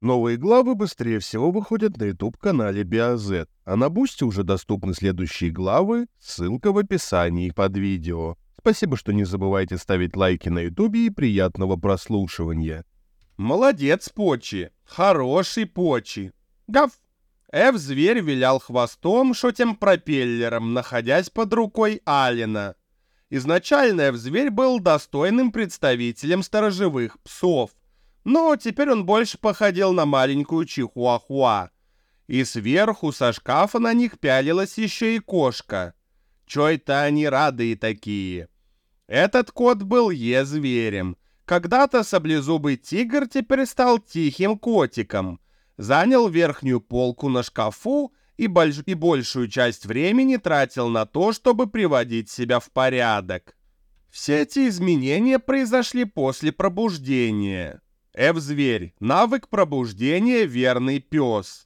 Новые главы быстрее всего выходят на YouTube-канале BioZ, а на Бусти уже доступны следующие главы, ссылка в описании под видео. Спасибо, что не забывайте ставить лайки на YouTube и приятного прослушивания. Молодец, Почи, хороший Почи. Гав! Зверь вилял хвостом, шотем пропеллером, находясь под рукой Алина. Изначально зверь был достойным представителем сторожевых псов, но теперь он больше походил на маленькую чихуахуа. И сверху со шкафа на них пялилась еще и кошка. Чё это они радые такие? Этот кот был зверем. Когда-то саблезубый тигр теперь стал тихим котиком. Занял верхнюю полку на шкафу и большую часть времени тратил на то, чтобы приводить себя в порядок. Все эти изменения произошли после пробуждения. Зверь, навык пробуждения, верный пес.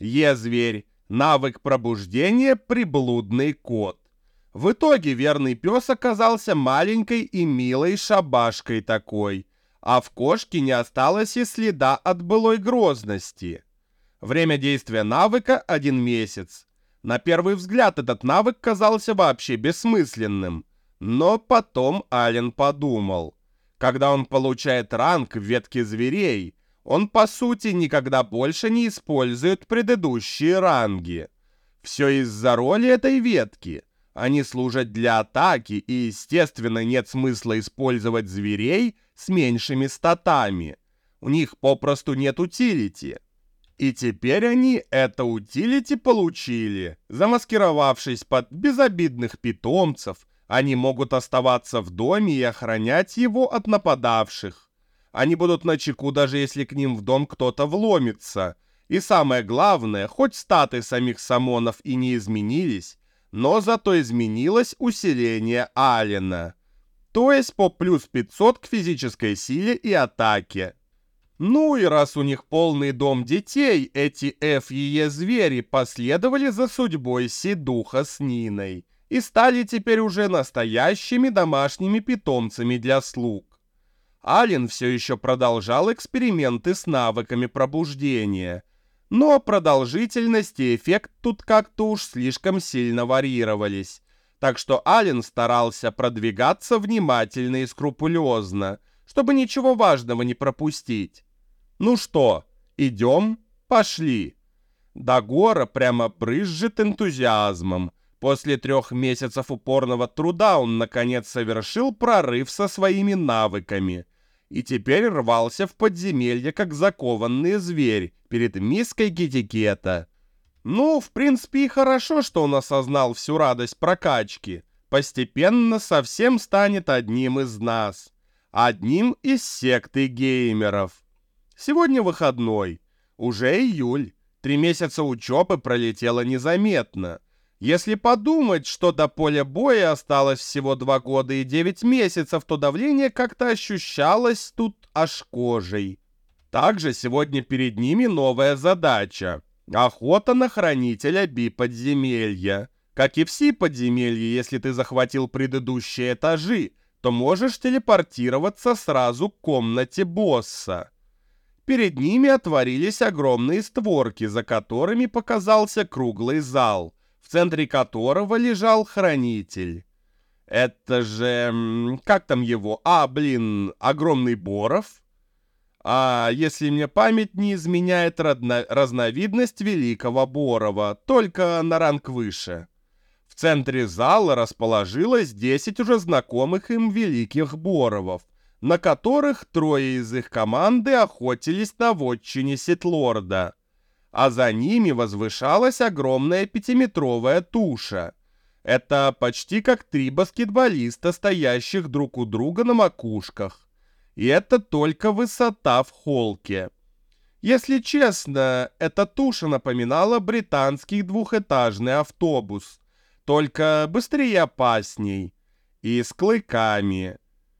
Зверь, навык пробуждения, приблудный кот. В итоге верный пес оказался маленькой и милой шабашкой такой, а в кошке не осталось и следа от былой грозности. Время действия навыка 1 месяц. На первый взгляд этот навык казался вообще бессмысленным, но потом Ален подумал. Когда он получает ранг в ветке зверей, он по сути никогда больше не использует предыдущие ранги. Все из-за роли этой ветки. Они служат для атаки, и, естественно, нет смысла использовать зверей с меньшими статами. У них попросту нет утилити. И теперь они это утилити получили. Замаскировавшись под безобидных питомцев, они могут оставаться в доме и охранять его от нападавших. Они будут начеку, даже если к ним в дом кто-то вломится. И самое главное, хоть статы самих самонов и не изменились, но зато изменилось усиление Алена. То есть по плюс 500 к физической силе и атаке. Ну и раз у них полный дом детей, эти звери последовали за судьбой Сидуха с Ниной и стали теперь уже настоящими домашними питомцами для слуг. Ален все еще продолжал эксперименты с навыками пробуждения, но продолжительность и эффект тут как-то уж слишком сильно варьировались, так что Ален старался продвигаться внимательно и скрупулезно, чтобы ничего важного не пропустить. Ну что, идем? Пошли. Дагора прямо брызжет энтузиазмом. После 3 месяцев упорного труда он наконец совершил прорыв со своими навыками и теперь рвался в подземелье, как закованный зверь перед миской китикета. Ну, в принципе, и хорошо, что он осознал всю радость прокачки. Постепенно совсем станет одним из нас. Одним из секты геймеров. Сегодня выходной. Уже июль. 3 месяца учебы пролетело незаметно. Если подумать, что до поля боя осталось всего 2 года и 9 месяцев, то давление как-то ощущалось тут аж кожей. Также сегодня перед ними новая задача – охота на хранителя Би-подземелья. Как и все подземелья, если ты захватил предыдущие этажи, то можешь телепортироваться сразу к комнате босса. Перед ними отворились огромные створки, за которыми показался круглый зал, в центре которого лежал хранитель. Это же... как там его? Огромный Боров? А если мне память не изменяет, разновидность Великого Борова, только на ранг выше. В центре зала расположилось 10 уже знакомых им Великих Боровов, на которых 3 из их команды охотились на вотчине Ситлорда. А за ними возвышалась огромная 5-метровая туша. Это почти как 3 баскетболиста, стоящих друг у друга на макушках. И это только высота в холке. Если честно, эта туша напоминала британский 2-этажный автобус, только быстрее и опасней. И с клыками.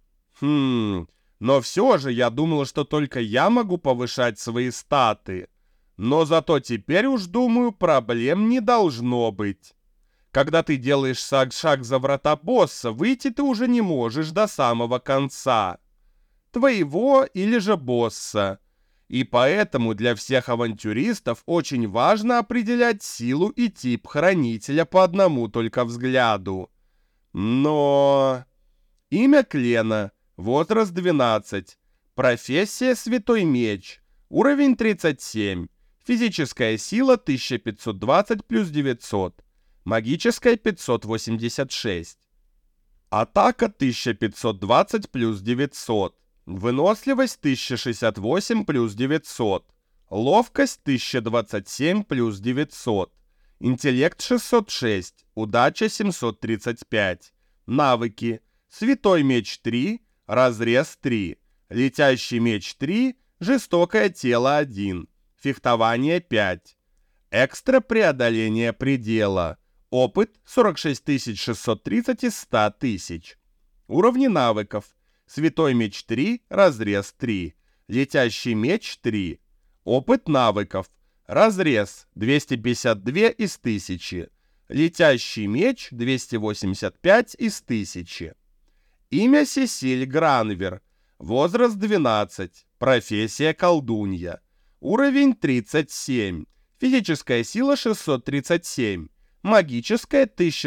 Но все же я думал, что только я могу повышать свои статы. Но зато теперь уж, думаю, проблем не должно быть. Когда ты делаешь шаг за врата босса, выйти ты уже не можешь до самого конца. Твоего или же босса. И поэтому для всех авантюристов очень важно определять силу и тип хранителя по одному только взгляду. Но... Имя Клена, возраст 12, профессия Святой Меч, уровень 37, физическая сила 1520 плюс 900, магическая 586. Атака 1520 плюс 900, выносливость 1068 плюс 900, ловкость 1027 плюс 900, интеллект 606, удача 735, навыки. Святой меч 3, разрез 3, летящий меч 3, жестокое тело 1, фехтование 5, экстра преодоление предела, опыт 46 630 из 100 тысяч. Уровни навыков. Святой меч 3, разрез 3, летящий меч 3, опыт навыков. Разрез 252 из 1000, летящий меч 285 из 1000. Имя Сесиль Гранвер. Возраст 12. Профессия колдунья. Уровень 37. Физическая сила 637. Магическая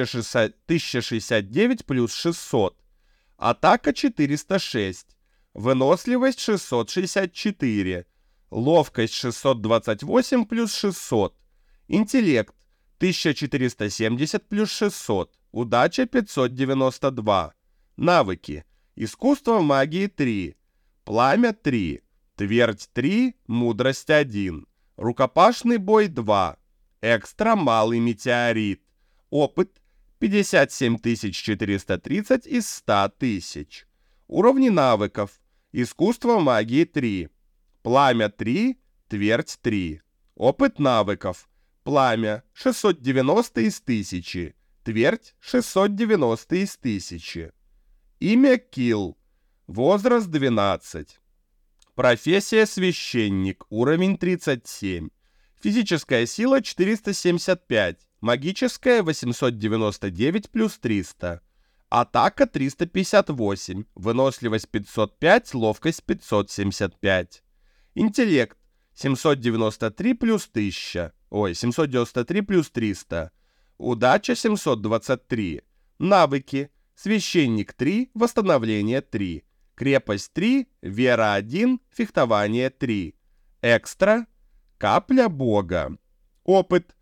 1069 плюс 600. Атака 406. Выносливость 664. Ловкость 628 плюс 600. Интеллект 1470 плюс 600. Удача 592. Навыки. Искусство магии 3. Пламя 3. Твердь 3. Мудрость 1. Рукопашный бой 2. Экстра малый метеорит. Опыт 57 430 из 100 тысяч. Уровни навыков. Искусство магии 3. Пламя 3. Твердь 3. Опыт навыков. Пламя 690 из 1000. Твердь 690 из 1000. Имя Килл. Возраст 12. Профессия священник. Уровень 37. Физическая сила 475. Магическая 899 плюс 300. Атака 358. Выносливость 505. Ловкость 575. Интеллект 793 плюс 1000. 793 плюс 300. Удача 723. Навыки. Священник 3, восстановление 3, крепость 3, вера 1, фехтование 3, экстра, капля бога. Опыт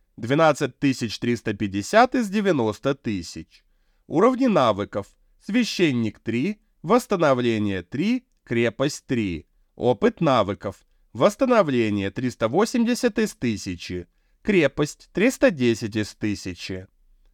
12350 из 90 тысяч. Уровни навыков. Священник 3, восстановление 3, крепость 3. Опыт навыков. Восстановление 380 из 1000, крепость 310 из 1000.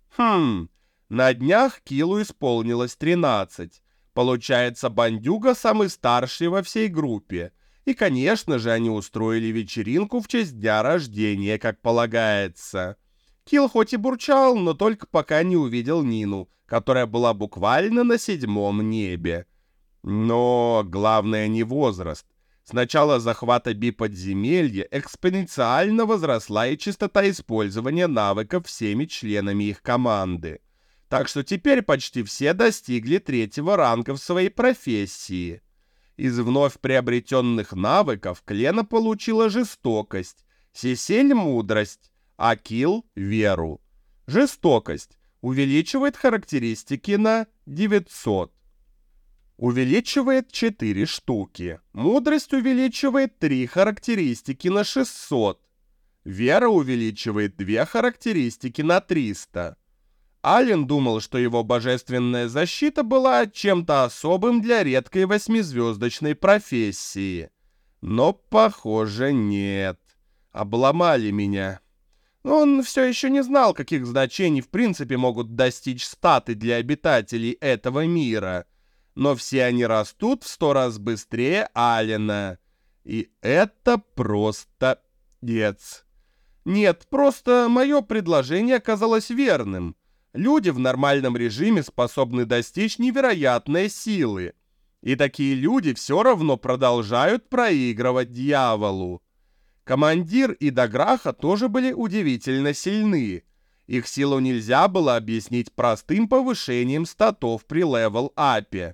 На днях Киллу исполнилось 13. Получается, бандюга самый старший во всей группе. И, конечно же, они устроили вечеринку в честь дня рождения, как полагается. Килл хоть и бурчал, но только пока не увидел Нину, которая была буквально на 7-м небе. Но главное не возраст. С начала захвата Би-подземелья экспоненциально возросла и частота использования навыков всеми членами их команды. Так что теперь почти все достигли 3-го ранга в своей профессии. Из вновь приобретенных навыков Клена получила жестокость, Сесель — мудрость, а Килл — веру. Жестокость увеличивает характеристики на 900. Увеличивает 4 штуки. Мудрость увеличивает 3 характеристики на 600. Вера увеличивает 2 характеристики на 300. Ален думал, что его божественная защита была чем-то особым для редкой 8-звездочной профессии. Но, похоже, нет. Обломали меня. Он все еще не знал, каких значений в принципе могут достичь статы для обитателей этого мира. Но все они растут в 100 раз быстрее Алена. И это просто пиздец. Нет, просто мое предложение оказалось верным. Люди в нормальном режиме способны достичь невероятной силы. И такие люди все равно продолжают проигрывать дьяволу. Командир и Даграха тоже были удивительно сильны. Их силу нельзя было объяснить простым повышением статов при левел-апе.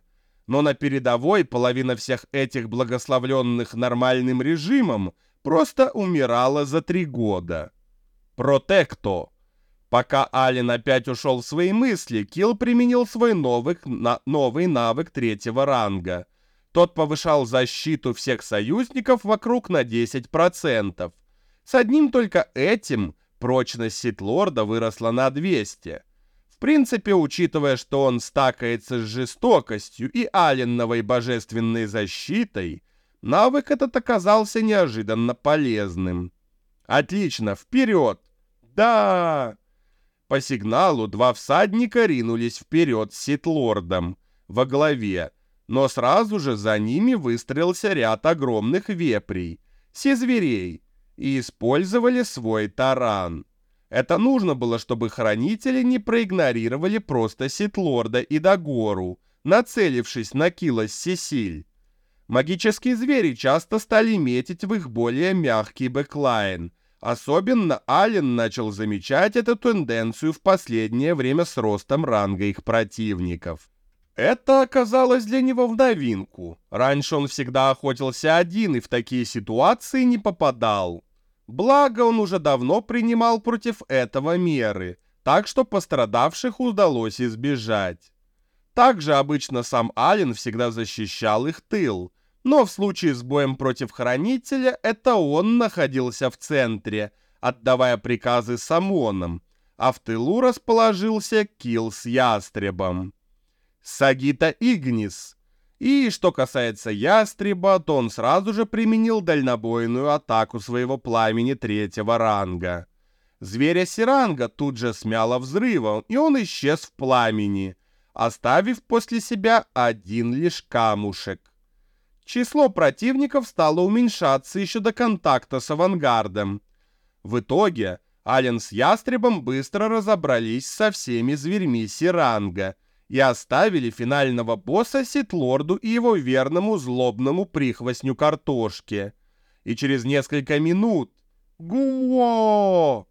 Но на передовой половина всех этих благословленных нормальным режимом просто умирала за 3 года. Протекто. Пока Ален опять ушел в свои мысли, Килл применил свой новый навык 3-го ранга. Тот повышал защиту всех союзников вокруг на 10%. С одним только этим прочность Сith-лорда выросла на 200. В принципе, учитывая, что он стакается с жестокостью и Аленновой божественной защитой, навык этот оказался неожиданно полезным. Отлично, вперед! Да! По сигналу 2 всадника ринулись вперед с Сith-лордом во главе, но сразу же за ними выстроился ряд огромных вепрей, сизверей, и использовали свой таран. Это нужно было, чтобы хранители не проигнорировали просто Сith-лорда и Дагору, нацелившись на Килла с Сесиль. Магические звери часто стали метить в их более мягкий бэклайн. Особенно Ален начал замечать эту тенденцию в последнее время с ростом ранга их противников. Это оказалось для него в новинку. Раньше он всегда охотился один и в такие ситуации не попадал. Благо, он уже давно принимал против этого меры, так что пострадавших удалось избежать. Также обычно сам Ален всегда защищал их тыл, но в случае с боем против Хранителя это он находился в центре, отдавая приказы самонам, а в тылу расположился Килл с Ястребом. Сагита Игнис. И что касается Ястреба, то он сразу же применил дальнобойную атаку своего пламени 3-го ранга. Зверя Сиранга тут же смяло взрывом, и он исчез в пламени, оставив после себя один лишь камушек. Число противников стало уменьшаться еще до контакта с авангардом. В итоге Ален с Ястребом быстро разобрались со всеми зверьми Сиранга и оставили финального босса Сith-лорду и его верному злобному прихвостню Картошке. И через несколько минут... Гуо!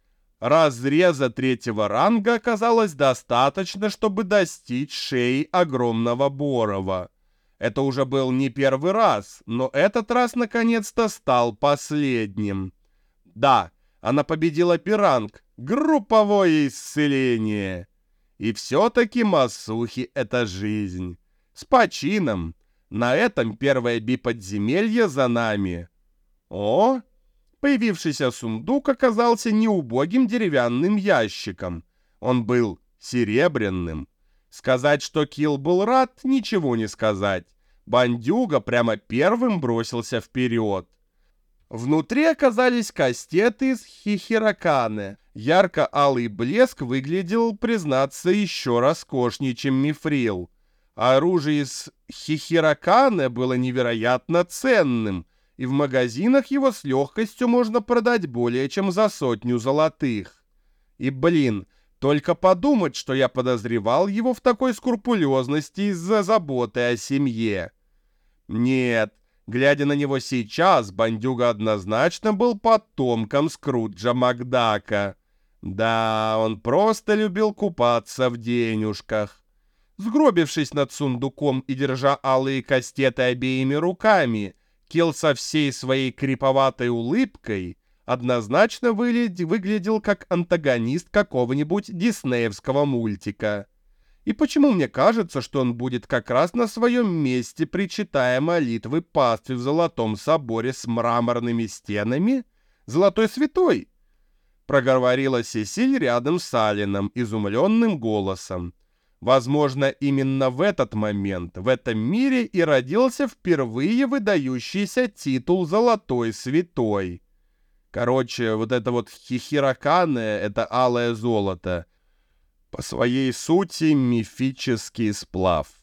Разреза 3-го ранга оказалось достаточно, чтобы достичь шеи огромного Борова. Это уже был не первый раз, но этот раз наконец-то стал последним. Да, она победила Пиранг, групповое исцеление. И все-таки Масухи — это жизнь. С почином. На этом первое биподземелье за нами. О! Появившийся сундук оказался неубогим деревянным ящиком. Он был серебряным. Сказать, что Килл был рад, ничего не сказать. Бандюга прямо первым бросился вперед. Внутри оказались кастеты из Хихираканы. Ярко-алый блеск выглядел, признаться, еще роскошнее, чем мифрил. Оружие из Хихираканы было невероятно ценным, и в магазинах его с легкостью можно продать более чем за 100 золотых. И, только подумать, что я подозревал его в такой скрупулезности из-за заботы о семье. Нет, глядя на него сейчас, бандюга однозначно был потомком Скруджа Макдака. Да, он просто любил купаться в денежках. Сгробившись над сундуком и держа алые кастеты обеими руками, Килл со всей своей криповатой улыбкой однозначно выглядел как антагонист какого-нибудь диснеевского мультика. И почему мне кажется, что он будет как раз на своем месте, причитая молитвы пастве в Золотом соборе с мраморными стенами? Золотой святой? Проговорила Сесиль рядом с Алленом изумленным голосом. Возможно, именно в этот момент в этом мире и родился впервые выдающийся титул «Золотой святой». Короче, вот это вот Хихираканы — это алое золото. По своей сути мифический сплав.